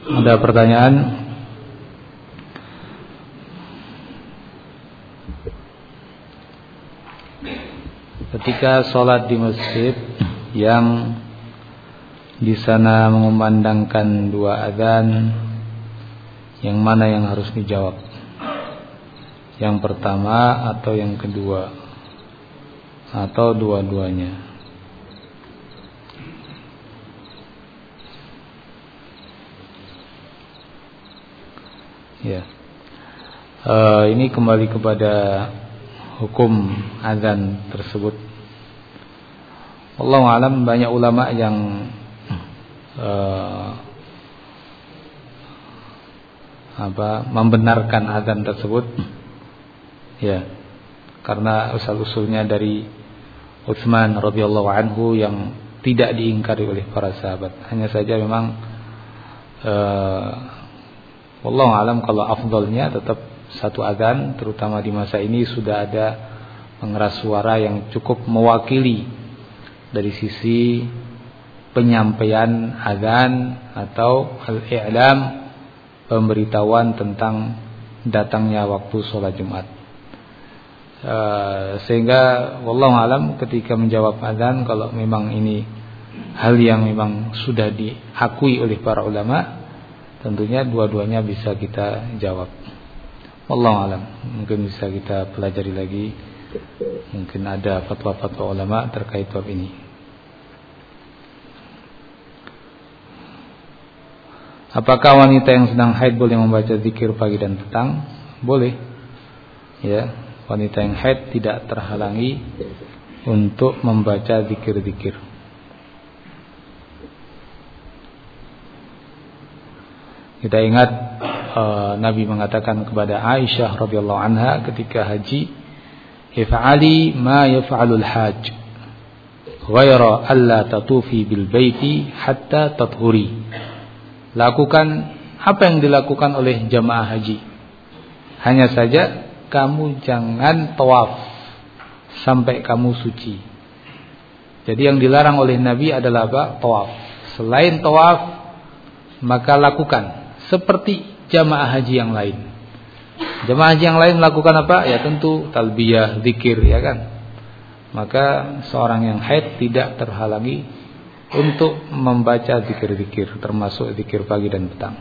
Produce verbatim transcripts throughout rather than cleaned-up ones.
Ada pertanyaan? Ketika sholat di masjid yang di sana mengumandangkan dua adzan, yang mana yang harus dijawab? Yang pertama atau yang kedua? Atau dua-duanya? Ya, uh, ini kembali kepada hukum azan tersebut. Wallahu a'lam, banyak ulama yang uh, apa membenarkan azan tersebut. Ya, karena asal-usulnya dari Utsman radhiyallahu anhu yang tidak diingkari oleh para sahabat. Hanya saja memang uh, wallahu alam kalau afdalnya tetap satu adzan, terutama di masa ini sudah ada pengeras suara yang cukup mewakili dari sisi penyampaian adzan atau al-i'lam, pemberitahuan tentang datangnya waktu sholat Jumat. Uh, sehingga wallahu alam ketika menjawab adzan, kalau memang ini hal yang memang sudah diakui oleh para ulama, tentunya dua-duanya bisa kita jawab. Wallahu alam. Mungkin bisa kita pelajari lagi. Mungkin ada fatwa-fatwa ulama terkait bab ini. Apakah wanita yang sedang haid boleh membaca zikir pagi dan petang? Boleh. Ya, wanita yang haid tidak terhalangi untuk membaca zikir-zikir. Kita ingat uh, Nabi mengatakan kepada Aisyah radhiyallahu anha ketika haji, "If'ali ma yaf'alul hajj, ghaira alla tatufi bil baiti hatta tathuri." Lakukan apa yang dilakukan oleh jamaah haji. Hanya saja kamu jangan tawaf sampai kamu suci. Jadi yang dilarang oleh Nabi adalah apa? Tawaf. Selain tawaf, maka lakukan seperti jamaah haji yang lain. Jamaah haji yang lain melakukan apa? Ya tentu talbiyah, zikir, ya kan. Maka seorang yang haid tidak terhalangi untuk membaca zikir-zikir, termasuk zikir pagi dan petang.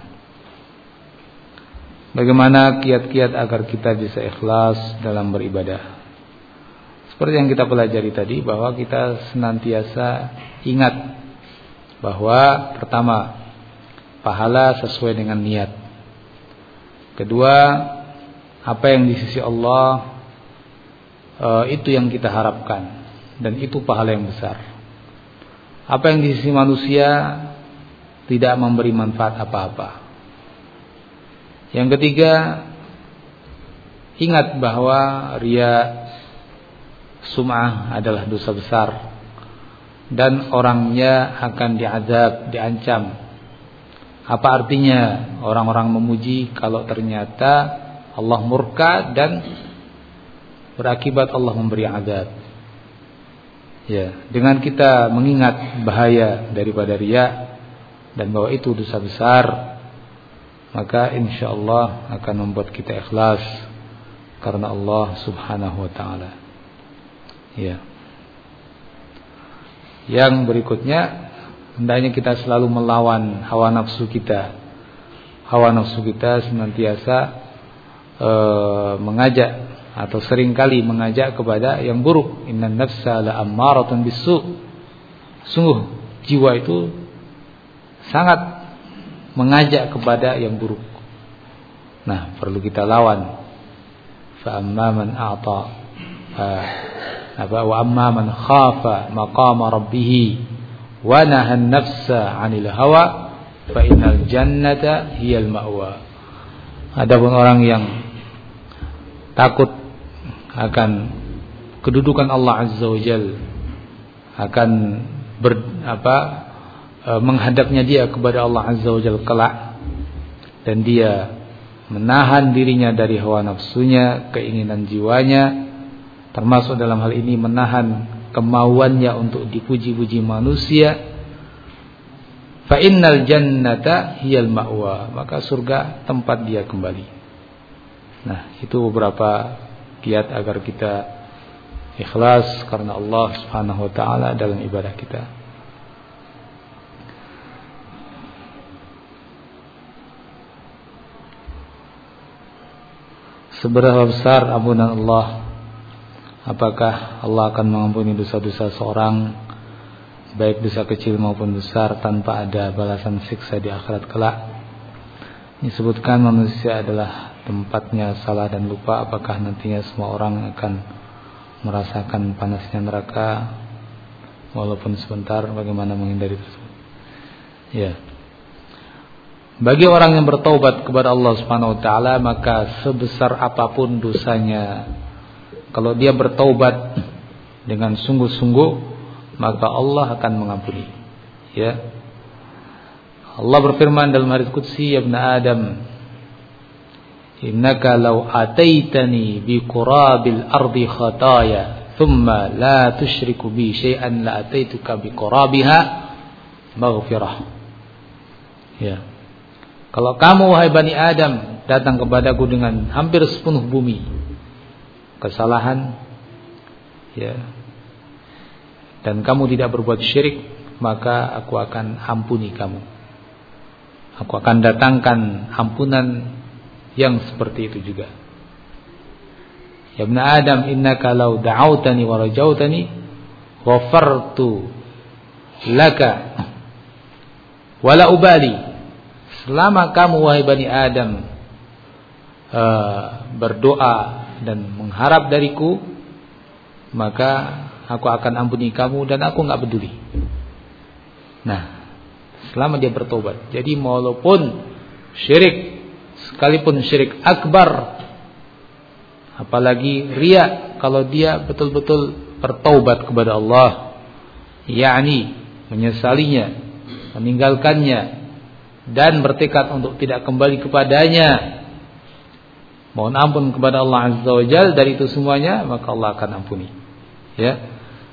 Bagaimana kiat-kiat agar kita bisa ikhlas dalam beribadah? Seperti yang kita pelajari tadi, bahwa kita senantiasa ingat bahwa pertama, pahala sesuai dengan niat. Kedua, apa yang di sisi Allah e, itu yang kita harapkan, dan itu pahala yang besar. Apa yang di sisi manusia tidak memberi manfaat apa-apa. Yang ketiga, ingat bahwa riya, sum'ah adalah dosa besar, dan orangnya akan diazab, diancam. Apa artinya orang-orang memuji kalau ternyata Allah murka dan berakibat Allah memberi azab? Ya, dengan kita mengingat bahaya daripada riya dan bahwa itu dosa besar, maka insyaallah akan membuat kita ikhlas karena Allah Subhanahu wa taala. Ya. Yang berikutnya, hendaknya kita selalu melawan hawa nafsu kita. Hawa nafsu kita senantiasa e, mengajak atau seringkali mengajak kepada yang buruk. Innan nafsa la'ammaratun bisu'. Sungguh jiwa itu sangat mengajak kepada yang buruk. Nah, perlu kita lawan. Fa amma man a'ta apa wa amma man khafa maqama rabbih wa nahan nafsa 'anil hawa fa innal jannata hiyal ma'wa. Adapun orang yang takut akan kedudukan Allah Azza wa Jalla, akan ber, apa e, menghadapnya dia kepada Allah Azza wa Jalla kelak, dan dia menahan dirinya dari hawa nafsunya, keinginan jiwanya, termasuk dalam hal ini menahan kemauannya untuk dipuji-puji manusia, fa innal jannata hiyal ma'wa, maka surga tempat dia kembali. Nah, itu beberapa kiat agar kita ikhlas karena Allah Subhanahu wa taala dalam ibadah kita. Seberapa besar ampunan Allah? Apakah Allah akan mengampuni dosa-dosa seorang, baik dosa kecil maupun besar, tanpa ada balasan siksa di akhirat kelak? Disebutkan manusia adalah tempatnya salah dan lupa. Apakah nantinya semua orang akan merasakan panasnya neraka walaupun sebentar? Bagaimana menghindari tersebut? Ya. Bagi orang yang bertaubat kepada Allah Subhanahu wa taala, maka sebesar apapun dosanya, kalau dia bertaubat dengan sungguh-sungguh, maka Allah akan mengampuni. Ya. Allah berfirman dalam hadits qudsi, ya ibn Adam, innaka law ataitani bi qurabil ardi khataya thumma la tusyriku bi syai'an la ataituka bi qurabiha maghfirah. Ya. Kalau kamu wahai Bani Adam datang kepadaku dengan hampir sepenuh bumi kesalahan, ya, dan kamu tidak berbuat syirik, maka aku akan ampuni kamu. Aku akan datangkan ampunan yang seperti itu juga. Ya Ibn Adam, innaka law da'autani wa rajautani ghafartu laka wala ubali. Selama kamu wahai Bani Adam uh, berdoa dan mengharap dariku, maka aku akan ampuni kamu dan aku enggak peduli. Nah, selama dia bertobat. Jadi walaupun syirik, sekalipun syirik akbar, apalagi riya, kalau dia betul-betul bertaubat kepada Allah, yakni menyesalinya, meninggalkannya, dan bertekad untuk tidak kembali kepadanya, mohon ampun kepada Allah Azza wa Jalla dari itu semuanya, maka Allah akan ampuni. Ya.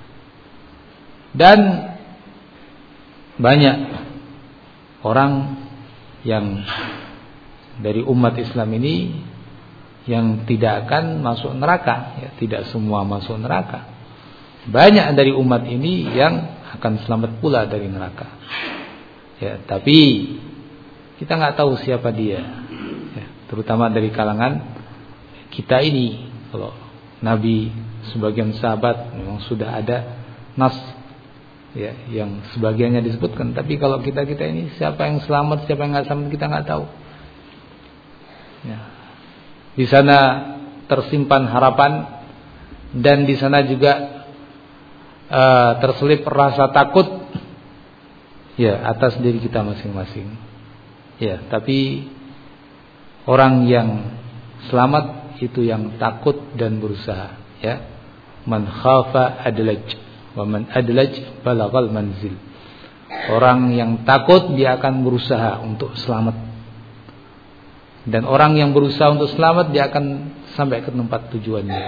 Dan banyak orang yang dari umat Islam ini yang tidak akan masuk neraka, ya, tidak semua masuk neraka. Banyak dari umat ini yang akan selamat pula dari neraka. Ya, tapi kita nggak tahu siapa dia, ya, terutama dari kalangan kita ini. Kalau Nabi, sebagian sahabat memang sudah ada nas, ya, yang sebagiannya disebutkan. Tapi kalau kita kita ini, siapa yang selamat, siapa yang nggak selamat, kita nggak tahu. Ya. Di sana tersimpan harapan, dan di sana juga uh, terselip rasa takut, ya, atas diri kita masing-masing. Ya, tapi orang yang selamat itu yang takut dan berusaha, ya. Man khafa adlaj wa man adlaj balaghal manzil. Orang yang takut dia akan berusaha untuk selamat. Dan orang yang berusaha untuk selamat dia akan sampai ke tempat tujuannya.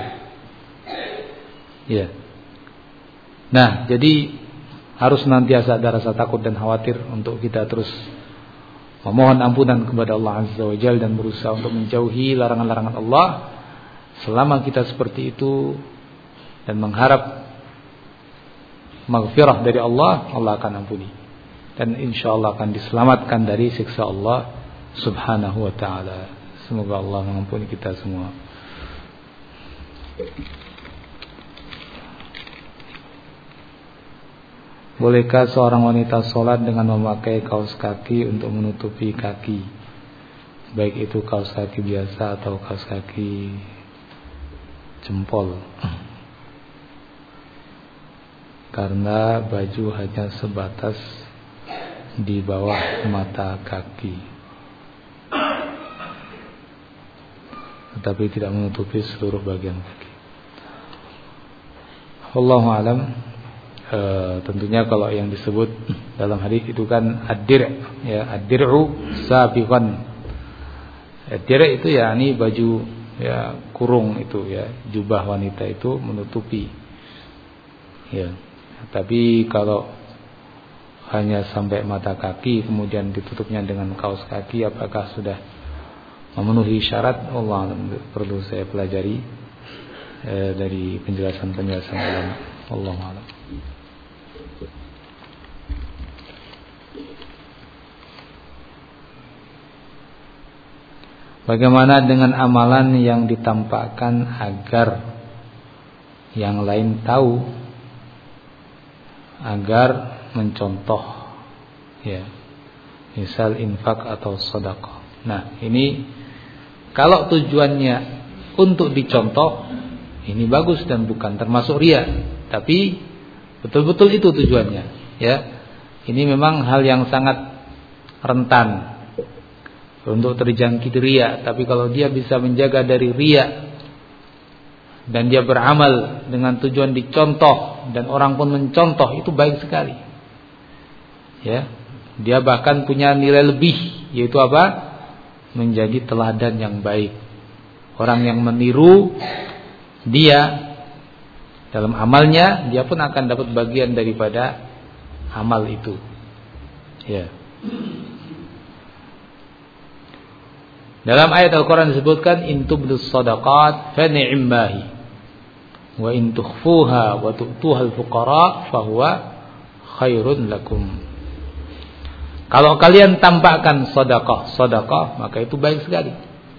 Ya. Nah, jadi harus senantiasa ada rasa takut dan khawatir untuk kita terus memohon ampunan kepada Allah Azza wa Jalla dan berusaha untuk menjauhi larangan-larangan Allah. Selama kita seperti itu dan mengharap maghfirah dari Allah, Allah akan ampuni. Dan insyaallah akan diselamatkan dari siksa Allah Subhanahu wa ta'ala. Semoga Allah mengampuni kita semua. Bolehkah seorang wanita sholat dengan memakai kaos kaki untuk menutupi kaki, baik itu kaos kaki biasa atau kaos kaki jempol, karena baju hanya sebatas di bawah mata kaki, tetapi tidak menutupi seluruh bagian kaki? Wallahu a'lam. E, tentunya kalau yang disebut dalam hadis itu kan ad-dir', ya, ad-dir'u sabiqan. Ad-dir' itu ya ini baju, ya, kurung itu, ya, jubah wanita itu menutupi. Ya. Tapi kalau hanya sampai mata kaki kemudian ditutupnya dengan kaos kaki, apakah sudah memenuhi syarat? Allah perlu saya pelajari eh, dari penjelasan-penjelasan ulama. Allah a'lam. Bagaimana dengan amalan yang ditampakkan agar yang lain tahu, agar mencontoh, ya, misal infak atau sedekah. Nah, ini kalau tujuannya untuk dicontoh, ini bagus dan bukan termasuk riya, tapi betul-betul itu tujuannya, ya. Ini memang hal yang sangat rentan untuk terjangkit riya, tapi kalau dia bisa menjaga dari riya dan dia beramal dengan tujuan dicontoh dan orang pun mencontoh, itu baik sekali. Ya, dia bahkan punya nilai lebih, yaitu apa? Menjadi teladan yang baik. Orang yang meniru dia dalam amalnya, dia pun akan dapat bagian daripada amal itu. Ya. Dalam ayat Al-Quran disebutkan in tubdus sadaqat fa ni'mahi wa in tukhfuha wa tu'tuha al-fuqara fa huwa khairun lakum. Kalau kalian tampakkan sedekah, sedekah maka itu baik sekali.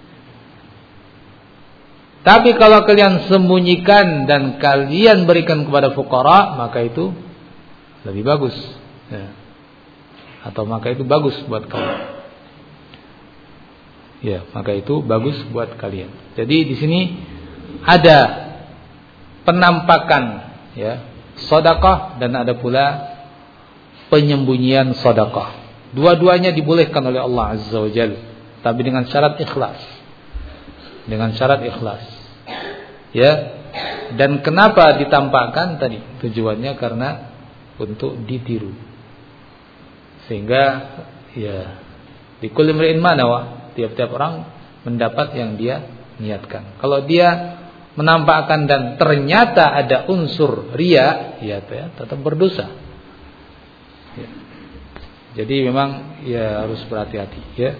Tapi kalau kalian sembunyikan dan kalian berikan kepada fuqara, maka itu lebih bagus. Ya. Atau maka itu bagus buat kalian. Ya, maka itu bagus buat kalian. Jadi di sini ada penampakan, ya, sedekah dan ada pula penyembunyian sedekah. Dua-duanya dibolehkan oleh Allah Azza wa Jalla, tapi dengan syarat ikhlas. Dengan syarat ikhlas. Ya. Dan kenapa ditampakkan tadi? Tujuannya karena untuk ditiru. Sehingga ya di kulli imri'in ma nawa, tiap-tiap orang mendapat yang dia niatkan. Kalau dia menampakkan dan ternyata ada unsur riya, ya, ya tetap berdosa. Ya. Jadi memang ya harus berhati-hati, ya.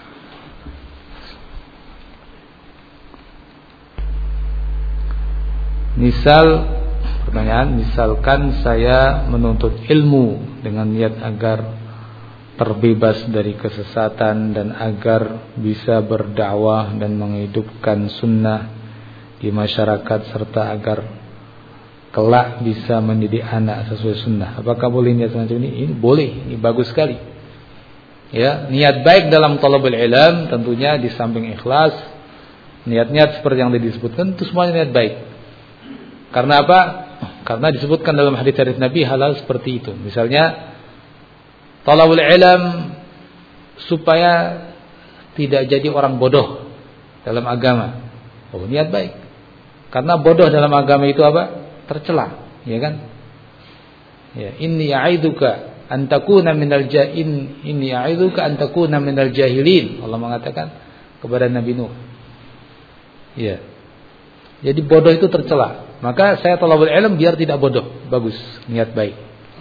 Misal pertanyaan, misalkan saya menuntut ilmu dengan niat agar terbebas dari kesesatan dan agar bisa berdakwah dan menghidupkan sunnah di masyarakat serta agar kelak bisa mendidik anak sesuai sunnah. Apakah boleh niat semacam ini? Ini boleh, ini bagus sekali. Ya, niat baik dalam thalabul ilm tentunya di samping ikhlas, niat-niat seperti yang tadi disebutkan itu semuanya niat baik. Karena apa? Karena disebutkan dalam hadis-hadis Nabi halal seperti itu. Misalnya thalabul ilm supaya tidak jadi orang bodoh dalam agama. Oh, niat baik. Karena bodoh dalam agama itu apa? Tercela, ya kan? Ya, inni a'iduka an takuna minal jahilin, inni a'iduka an takuna minal jahilin. Allah mengatakan kepada Nabi Nuh. Ya. Jadi bodoh itu tercela. Maka saya thalabul ilm biar tidak bodoh. Bagus, niat baik.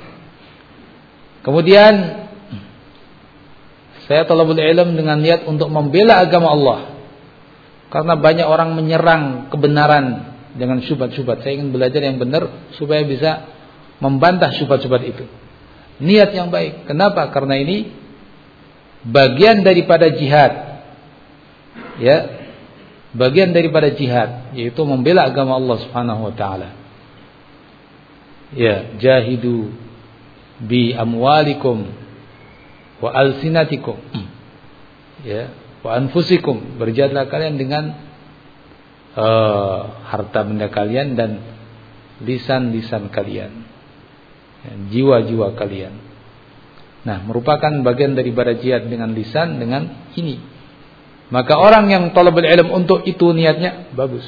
Kemudian saya thalabul ilm dengan niat untuk membela agama Allah. Karena banyak orang menyerang kebenaran dengan syubhat-syubhat. Saya ingin belajar yang benar supaya bisa membantah syubhat-syubhat itu. Niat yang baik. Kenapa? Karena ini bagian daripada jihad. Ya. Bagian daripada jihad, yaitu membela agama Allah Subhanahu wa taala. Ya, jahidu bi amwalikum wa alsinatikum. Ya, wa anfusikum, berjihadlah kalian dengan uh, harta benda kalian dan lisan-lisan kalian, ya, jiwa-jiwa kalian. Nah, merupakan bagian daripada jihad dengan lisan dengan ini. Maka orang yang thalabul ilm untuk itu niatnya bagus.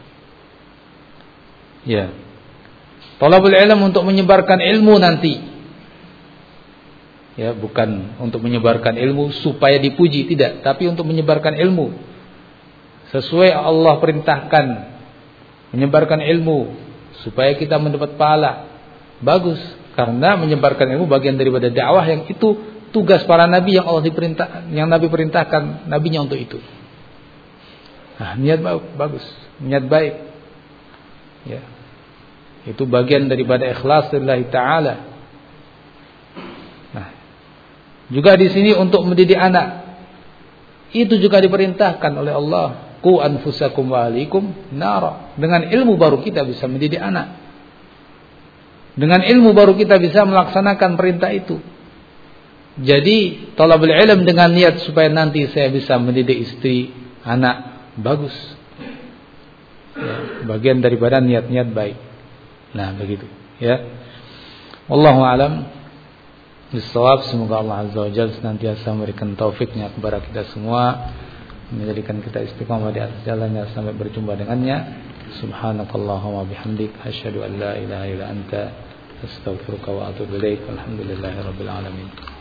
Ya. Thalabul ilm untuk menyebarkan ilmu nanti. Ya, bukan untuk menyebarkan ilmu supaya dipuji, tidak, tapi untuk menyebarkan ilmu sesuai Allah perintahkan, menyebarkan ilmu supaya kita mendapat pahala. Bagus. Karena menyebarkan ilmu bagian daripada dakwah yang itu tugas para nabi yang Allah diperintah, yang Nabi perintahkan nabinya untuk itu. Nah, niat bagus, niat baik. Ya. Itu bagian daripada ikhlas lillahi ta'ala. Nah, juga di sini untuk mendidik anak. Itu juga diperintahkan oleh Allah. Qu anfusakum wa ahlikum nara. Dengan ilmu baru kita bisa mendidik anak. Dengan ilmu baru kita bisa melaksanakan perintah itu. Jadi thalabul ilm dengan niat supaya nanti saya bisa mendidik istri, anak, bagus. Ya, bagian daripada niat-niat baik. Nah, begitu, ya. Wallahu a'lam bissawab. Semoga Allah Azza wa Jalla senantiasa memberikan taufiknya kepada kita semua, menjadikan kita istiqamah di atas jalannya sampai berjumpa dengannya. Subhanakallahumma bihamdik asyhadu an la ilaha illa anta astaghfiruka wa atubu ilaik. Alhamdulillahirabbil alamin.